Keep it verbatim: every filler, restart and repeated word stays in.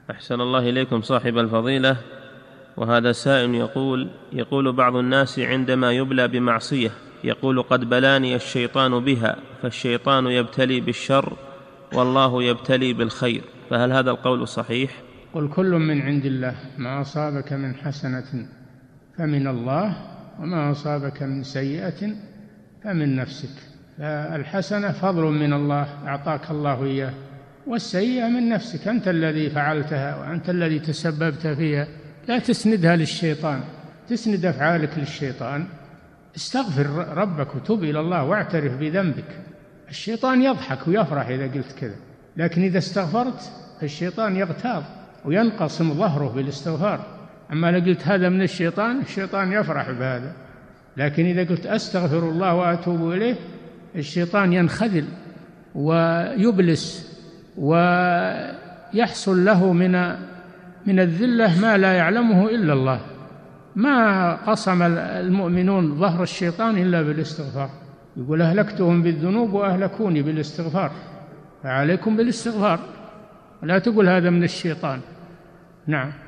أحسن الله إليكم صاحب الفضيلة. وهذا سائل يقول يقول بعض الناس عندما يبلى بمعصية يقول قد بلاني الشيطان بها، فالشيطان يبتلي بالشر والله يبتلي بالخير، فهل هذا القول صحيح؟ قل كل من عند الله، ما أصابك من حسنة فمن الله وما أصابك من سيئة فمن نفسك. فالحسنة فضل من الله أعطاك الله إياه، والسيئة من نفسك، أنت الذي فعلتها وأنت الذي تسببت فيها. لا تسندها للشيطان، تسند أفعالك للشيطان. استغفر ربك وتوب إلى الله واعترف بذنبك. الشيطان يضحك ويفرح إذا قلت كذا، لكن إذا استغفرت الشيطان يغتاظ وينقسم ظهره بالاستغفار. أما لو قلت هذا من الشيطان، الشيطان يفرح بهذا، لكن إذا قلت أستغفر الله وأتوب إليه، الشيطان ينخذل ويبلس ويحصل له من من الذلة ما لا يعلمه إلا الله. ما قسم المؤمنون ظهر الشيطان إلا بالاستغفار. يقول أهلكتهم بالذنوب وأهلكوني بالاستغفار، فعليكم بالاستغفار، لا تقول هذا من الشيطان. نعم.